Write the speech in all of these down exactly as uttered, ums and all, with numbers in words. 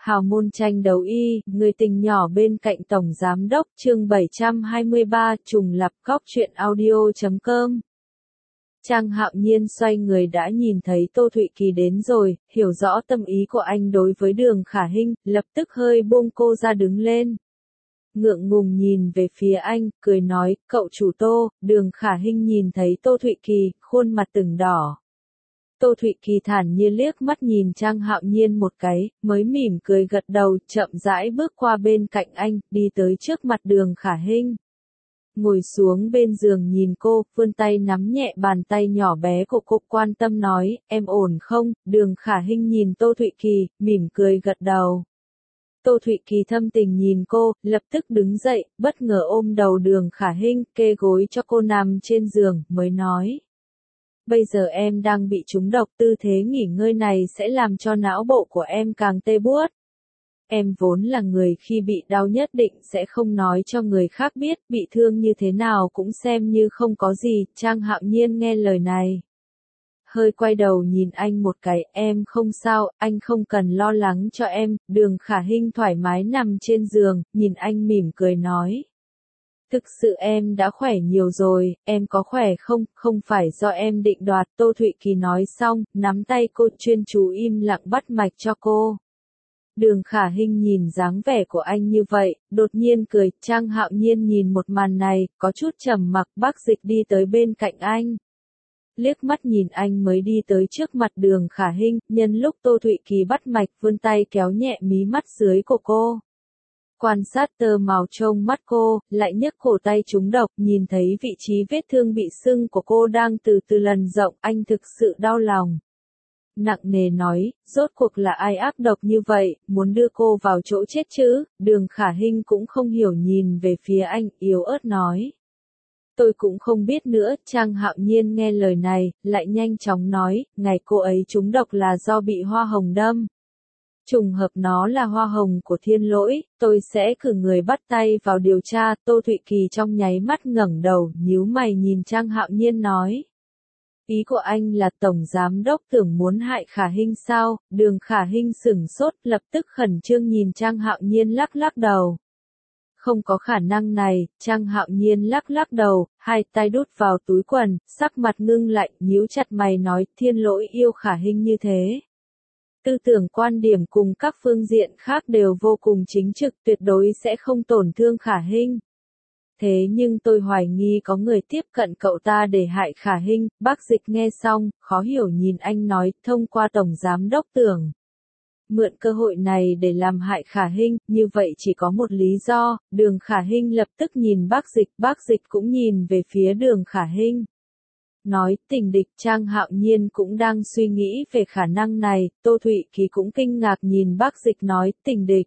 Hào môn tranh đấu y, người tình nhỏ bên cạnh Tổng Giám Đốc, chương bảy trăm hai mươi ba, trùng lặp góc truyện audio.com. Trang Hạo Nhiên xoay người đã nhìn thấy Tô Thụy Kỳ đến rồi, hiểu rõ tâm ý của anh đối với Đường Khả Hinh, lập tức hơi buông cô ra đứng lên. Ngượng ngùng nhìn về phía anh, cười nói, cậu chủ Tô. Đường Khả Hinh nhìn thấy Tô Thụy Kỳ, khuôn mặt từng đỏ. Tô Thụy Kỳ thản nhiên liếc mắt nhìn Trang Hạo Nhiên một cái, mới mỉm cười gật đầu, chậm rãi bước qua bên cạnh anh, đi tới trước mặt Đường Khả Hinh. Ngồi xuống bên giường nhìn cô, vươn tay nắm nhẹ bàn tay nhỏ bé của cô, quan tâm nói, em ổn không? Đường Khả Hinh nhìn Tô Thụy Kỳ, mỉm cười gật đầu. Tô Thụy Kỳ thâm tình nhìn cô, lập tức đứng dậy, bất ngờ ôm đầu Đường Khả Hinh, kê gối cho cô nằm trên giường, mới nói. Bây giờ em đang bị trúng độc, tư thế nghỉ ngơi này sẽ làm cho não bộ của em càng tê buốt. Em vốn là người khi bị đau nhất định sẽ không nói cho người khác biết, bị thương như thế nào cũng xem như không có gì. Trang Hạo Nhiên nghe lời này, hơi quay đầu nhìn anh một cái, em không sao, anh không cần lo lắng cho em. Đường Khả Hinh thoải mái nằm trên giường, nhìn anh mỉm cười nói. Thực sự em đã khỏe nhiều rồi, em có khỏe không, không phải do em định đoạt. Tô Thụy Kỳ nói xong, nắm tay cô chuyên chú im lặng bắt mạch cho cô. Đường Khả Hinh nhìn dáng vẻ của anh như vậy, đột nhiên cười. Trang Hạo Nhiên nhìn một màn này, có chút trầm mặc. Bác Dịch đi tới bên cạnh anh. Liếc mắt nhìn anh mới đi tới trước mặt Đường Khả Hinh, nhân lúc Tô Thụy Kỳ bắt mạch vươn tay kéo nhẹ mí mắt dưới của cô. Quan sát tơ màu trong mắt cô, lại nhấc cổ tay trúng độc, nhìn thấy vị trí vết thương bị sưng của cô đang từ từ lần rộng, anh thực sự đau lòng. Nặng nề nói, rốt cuộc là ai ác độc như vậy, muốn đưa cô vào chỗ chết chứ? Đường Khả Hinh cũng không hiểu nhìn về phía anh, yếu ớt nói. Tôi cũng không biết nữa. Trang Hạo Nhiên nghe lời này, lại nhanh chóng nói, ngày cô ấy trúng độc là do bị hoa hồng đâm. Trùng hợp nó là hoa hồng của Thiên Lỗi, tôi sẽ cử người bắt tay vào điều tra. Tô Thụy Kỳ trong nháy mắt ngẩng đầu, nhíu mày nhìn Trang Hạo Nhiên nói. Ý của anh là Tổng Giám Đốc tưởng muốn hại Khả Hinh sao? Đường Khả Hinh sửng sốt, lập tức khẩn trương nhìn Trang Hạo Nhiên lắc lắc đầu. Không có khả năng này. Trang Hạo Nhiên lắc lắc đầu, hai tay đút vào túi quần, sắc mặt ngưng lại, nhíu chặt mày nói, Thiên Lỗi yêu Khả Hinh như thế. Tư tưởng quan điểm cùng các phương diện khác đều vô cùng chính trực, tuyệt đối sẽ không tổn thương Khả Hinh. Thế nhưng tôi hoài nghi có người tiếp cận cậu ta để hại Khả Hinh. Bác Dịch nghe xong, khó hiểu nhìn anh nói, thông qua Tổng Giám Đốc tưởng. Mượn cơ hội này để làm hại Khả Hinh, như vậy chỉ có một lý do. Đường Khả Hinh lập tức nhìn bác Dịch, bác Dịch cũng nhìn về phía Đường Khả Hinh. Nói, tình địch. Trang Hạo Nhiên cũng đang suy nghĩ về khả năng này. Tô Thụy Kỳ cũng kinh ngạc nhìn bác Dịch nói, tình địch.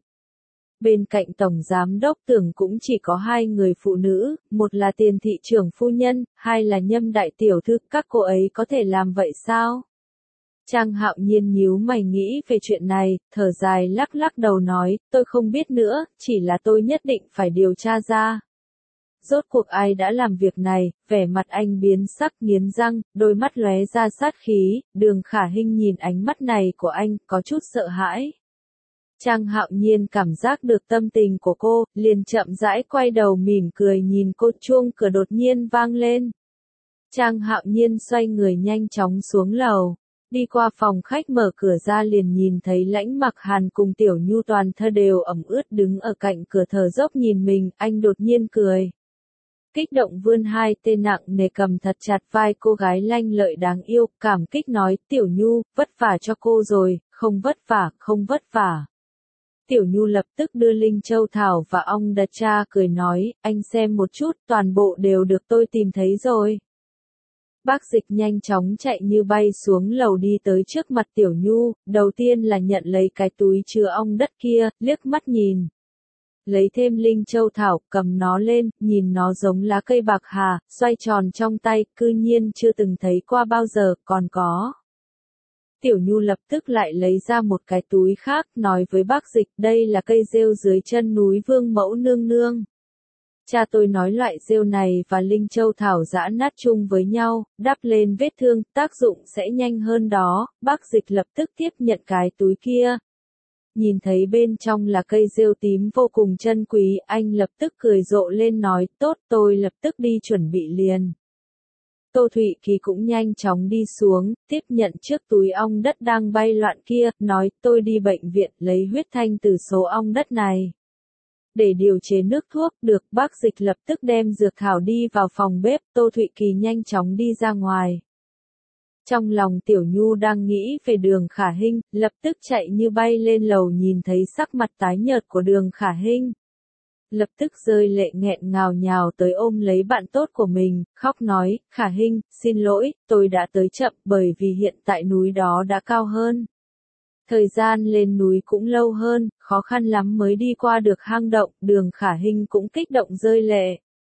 Bên cạnh Tổng Giám Đốc tưởng cũng chỉ có hai người phụ nữ, một là Tiền thị trưởng phu nhân, hai là Nhâm đại tiểu thư, các cô ấy có thể làm vậy sao? Trang Hạo Nhiên nhíu mày nghĩ về chuyện này, thở dài lắc lắc đầu nói, tôi không biết nữa, chỉ là tôi nhất định phải điều tra ra. Rốt cuộc ai đã làm việc này? Vẻ mặt anh biến sắc nghiến răng, đôi mắt lóe ra sát khí. Đường Khả Hinh nhìn ánh mắt này của anh, có chút sợ hãi. Trang Hạo Nhiên cảm giác được tâm tình của cô, liền chậm rãi quay đầu mỉm cười nhìn cô. Chuông cửa đột nhiên vang lên. Trang Hạo Nhiên xoay người nhanh chóng xuống lầu. Đi qua phòng khách mở cửa ra liền nhìn thấy Lãnh Mặc Hàn cùng Tiểu Nhu toàn thân đều ẩm ướt đứng ở cạnh cửa thở dốc nhìn mình, anh đột nhiên cười. Kích động vươn hai tay nặng nề cầm thật chặt vai cô gái lanh lợi đáng yêu, cảm kích nói, Tiểu Nhu, vất vả cho cô rồi, không vất vả, không vất vả. Tiểu Nhu lập tức đưa Linh Châu Thảo và ong đa cha cười nói, anh xem một chút, toàn bộ đều được tôi tìm thấy rồi. Bác Dịch nhanh chóng chạy như bay xuống lầu đi tới trước mặt Tiểu Nhu, đầu tiên là nhận lấy cái túi chứa ong đất kia, liếc mắt nhìn. Lấy thêm Linh Châu Thảo, cầm nó lên, nhìn nó giống lá cây bạc hà, xoay tròn trong tay, cư nhiên chưa từng thấy qua bao giờ, còn có. Tiểu Nhu lập tức lại lấy ra một cái túi khác, nói với bác Dịch, đây là cây rêu dưới chân núi Vương Mẫu Nương Nương. Cha tôi nói loại rêu này và Linh Châu Thảo giã nát chung với nhau, đắp lên vết thương, tác dụng sẽ nhanh hơn đó. Bác Dịch lập tức tiếp nhận cái túi kia. Nhìn thấy bên trong là cây rêu tím vô cùng chân quý, anh lập tức cười rộ lên nói, tốt tôi lập tức đi chuẩn bị liền. Tô Thụy Kỳ cũng nhanh chóng đi xuống, tiếp nhận chiếc túi ong đất đang bay loạn kia, nói tôi đi bệnh viện lấy huyết thanh từ số ong đất này. Để điều chế nước thuốc, được bác Dịch lập tức đem dược thảo đi vào phòng bếp, Tô Thụy Kỳ nhanh chóng đi ra ngoài. Trong lòng Tiểu Nhu đang nghĩ về Đường Khả Hinh, lập tức chạy như bay lên lầu nhìn thấy sắc mặt tái nhợt của Đường Khả Hinh. Lập tức rơi lệ nghẹn ngào nhào tới ôm lấy bạn tốt của mình, khóc nói, Khả Hinh, xin lỗi, tôi đã tới chậm bởi vì hiện tại núi đó đã cao hơn. Thời gian lên núi cũng lâu hơn, khó khăn lắm mới đi qua được hang động, Đường Khả Hinh cũng kích động rơi lệ.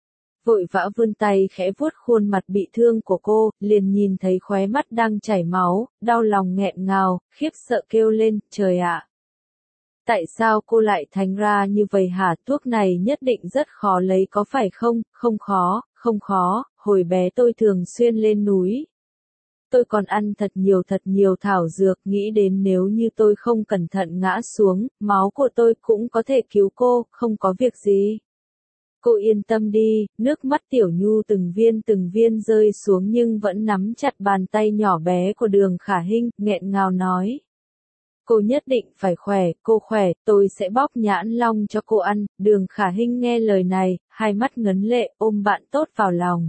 Vội vã vươn tay khẽ vuốt khuôn mặt bị thương của cô, liền nhìn thấy khóe mắt đang chảy máu, đau lòng nghẹn ngào, khiếp sợ kêu lên, trời ạ! Tại sao cô lại thành ra như vậy hả? Thuốc này nhất định rất khó lấy có phải không? Không khó, không khó, hồi bé tôi thường xuyên lên núi. Tôi còn ăn thật nhiều thật nhiều thảo dược, nghĩ đến nếu như tôi không cẩn thận ngã xuống, máu của tôi cũng có thể cứu cô, không có việc gì. Cô yên tâm đi, nước mắt Tiểu Nhu từng viên từng viên rơi xuống nhưng vẫn nắm chặt bàn tay nhỏ bé của Đường Khả Hinh, nghẹn ngào nói. Cô nhất định phải khỏe, cô khỏe, tôi sẽ bóc nhãn long cho cô ăn. Đường Khả Hinh nghe lời này, hai mắt ngấn lệ, ôm bạn tốt vào lòng.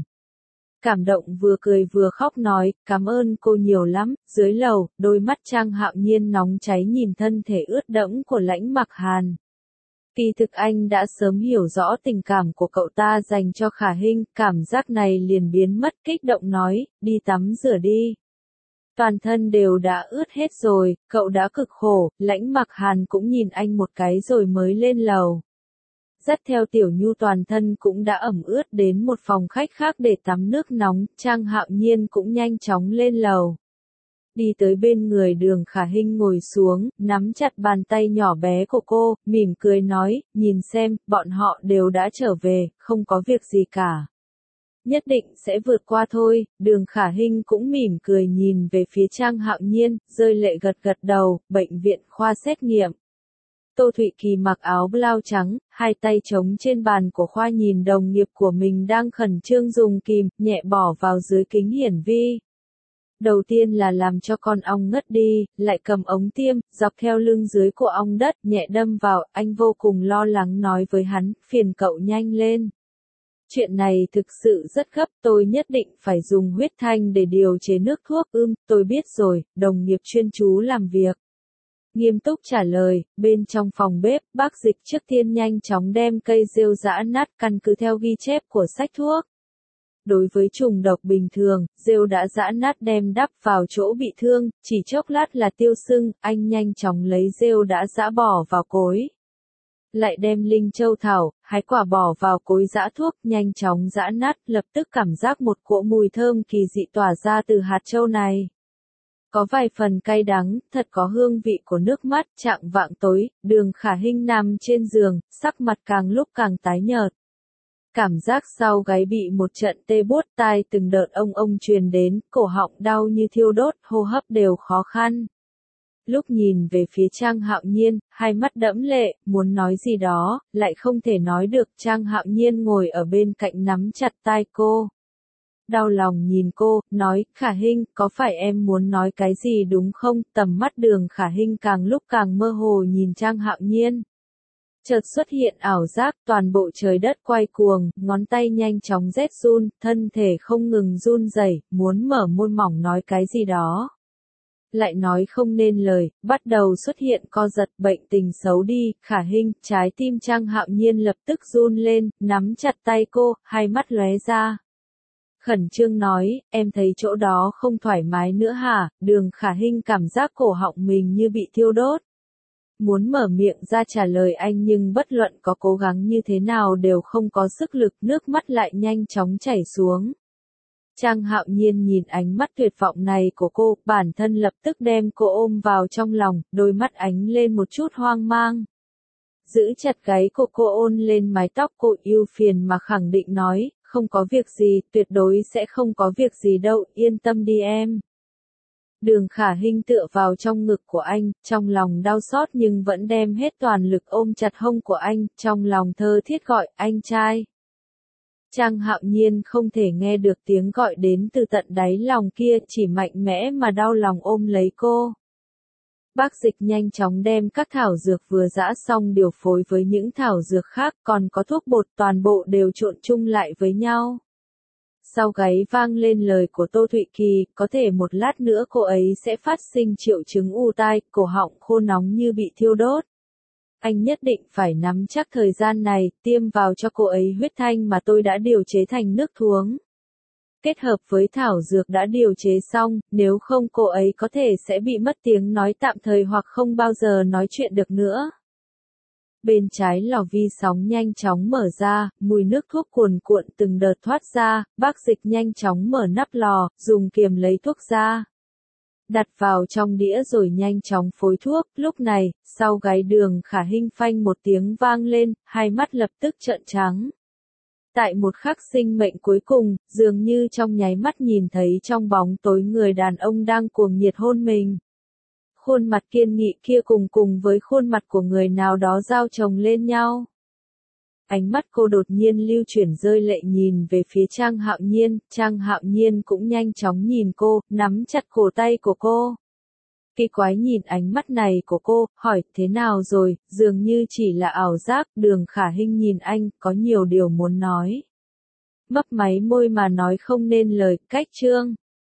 Cảm động vừa cười vừa khóc nói, cảm ơn cô nhiều lắm. Dưới lầu, đôi mắt Trang Hạo Nhiên nóng cháy nhìn thân thể ướt đẫm của Lãnh Mặc Hàn. Kỳ thực anh đã sớm hiểu rõ tình cảm của cậu ta dành cho Khả Hinh, cảm giác này liền biến mất, kích động nói, đi tắm rửa đi. Toàn thân đều đã ướt hết rồi, cậu đã cực khổ, Lãnh Mặc Hàn cũng nhìn anh một cái rồi mới lên lầu. Dắt theo Tiểu Nhu toàn thân cũng đã ẩm ướt đến một phòng khách khác để tắm nước nóng, Trang Hạo Nhiên cũng nhanh chóng lên lầu. Đi tới bên người Đường Khả Hinh ngồi xuống, nắm chặt bàn tay nhỏ bé của cô, mỉm cười nói, nhìn xem, bọn họ đều đã trở về, không có việc gì cả. Nhất định sẽ vượt qua thôi. Đường Khả Hinh cũng mỉm cười nhìn về phía Trang Hạo Nhiên, rơi lệ gật gật đầu, bệnh viện khoa xét nghiệm. Tô Thụy Kỳ mặc áo blau trắng, hai tay trống trên bàn của khoa nhìn đồng nghiệp của mình đang khẩn trương dùng kìm, nhẹ bỏ vào dưới kính hiển vi. Đầu tiên là làm cho con ong ngất đi, lại cầm ống tiêm, dọc theo lưng dưới của ong đất, nhẹ đâm vào, anh vô cùng lo lắng nói với hắn, phiền cậu nhanh lên. Chuyện này thực sự rất gấp, tôi nhất định phải dùng huyết thanh để điều chế nước thuốc, ưm, tôi biết rồi, đồng nghiệp chuyên chú làm việc. Nghiêm túc trả lời, bên trong phòng bếp, bác Dịch trước tiên nhanh chóng đem cây rêu giã nát căn cứ theo ghi chép của sách thuốc. Đối với trùng độc bình thường, rêu đã giã nát đem đắp vào chỗ bị thương, chỉ chốc lát là tiêu sưng, anh nhanh chóng lấy rêu đã giã bỏ vào cối. Lại đem linh châu thảo, hái quả bỏ vào cối giã thuốc, nhanh chóng giã nát, lập tức cảm giác một cỗ mùi thơm kỳ dị tỏa ra từ hạt châu này. Có vài phần cay đắng, thật có hương vị của nước mắt, chạng vạng tối, Đường Khả Hinh nằm trên giường, sắc mặt càng lúc càng tái nhợt. Cảm giác sau gáy bị một trận tê buốt tai từng đợt ông ông truyền đến, cổ họng đau như thiêu đốt, hô hấp đều khó khăn. Lúc nhìn về phía Trang Hạo Nhiên, hai mắt đẫm lệ, muốn nói gì đó, lại không thể nói được. Trang Hạo Nhiên ngồi ở bên cạnh nắm chặt tai cô. Đau lòng nhìn cô, nói, Khả Hinh, có phải em muốn nói cái gì đúng không? Tầm mắt Đường Khả Hinh càng lúc càng mơ hồ nhìn Trang Hạo Nhiên. Chợt xuất hiện ảo giác, toàn bộ trời đất quay cuồng, ngón tay nhanh chóng rét run, thân thể không ngừng run rẩy, muốn mở môi mỏng nói cái gì đó. Lại nói không nên lời, bắt đầu xuất hiện co giật, bệnh tình xấu đi. Khả Hinh, trái tim Trang Hạo Nhiên lập tức run lên, nắm chặt tay cô, hai mắt lóe ra. Khẩn trương nói, em thấy chỗ đó không thoải mái nữa hả? Đường Khả Hinh cảm giác cổ họng mình như bị thiêu đốt. Muốn mở miệng ra trả lời anh nhưng bất luận có cố gắng như thế nào đều không có sức lực, nước mắt lại nhanh chóng chảy xuống. Trang Hạo Nhiên nhìn ánh mắt tuyệt vọng này của cô, bản thân lập tức đem cô ôm vào trong lòng, đôi mắt ánh lên một chút hoang mang. Giữ chặt gáy của cô ôn lên mái tóc cô, yêu phiền mà khẳng định nói, không có việc gì, tuyệt đối sẽ không có việc gì đâu, yên tâm đi em. Đường Khả Hinh tựa vào trong ngực của anh, trong lòng đau xót nhưng vẫn đem hết toàn lực ôm chặt hông của anh, trong lòng thơ thiết gọi, anh trai. Trang Hạo Nhiên không thể nghe được tiếng gọi đến từ tận đáy lòng kia, chỉ mạnh mẽ mà đau lòng ôm lấy cô. Bác Dịch nhanh chóng đem các thảo dược vừa giã xong điều phối với những thảo dược khác, còn có thuốc bột, toàn bộ đều trộn chung lại với nhau. Sau gáy vang lên lời của Tô Thụy Kỳ, có thể một lát nữa cô ấy sẽ phát sinh triệu chứng u tai, cổ họng khô nóng như bị thiêu đốt. Anh nhất định phải nắm chắc thời gian này, tiêm vào cho cô ấy huyết thanh mà tôi đã điều chế thành nước thuốc. Kết hợp với thảo dược đã điều chế xong, nếu không cô ấy có thể sẽ bị mất tiếng nói tạm thời hoặc không bao giờ nói chuyện được nữa. Bên trái lò vi sóng nhanh chóng mở ra, mùi nước thuốc cuồn cuộn từng đợt thoát ra, Bác Dịch nhanh chóng mở nắp lò, dùng kiềm lấy thuốc ra. Đặt vào trong đĩa rồi nhanh chóng phối thuốc, lúc này, sau gáy Đường Khả Hinh phanh một tiếng vang lên, hai mắt lập tức trợn trắng. Tại một khắc sinh mệnh cuối cùng, dường như trong nháy mắt nhìn thấy trong bóng tối người đàn ông đang cuồng nhiệt hôn mình. Khuôn mặt kiên nghị kia cùng cùng với khuôn mặt của người nào đó giao chồng lên nhau. Ánh mắt cô đột nhiên lưu chuyển rơi lệ nhìn về phía Trang Hạo Nhiên, Trang Hạo Nhiên cũng nhanh chóng nhìn cô, nắm chặt cổ tay của cô. Kỳ quái nhìn ánh mắt này của cô, hỏi, thế nào rồi, dường như chỉ là ảo giác, Đường Khả Hinh nhìn anh, có nhiều điều muốn nói. Mấp máy môi mà nói không nên lời, cách chương.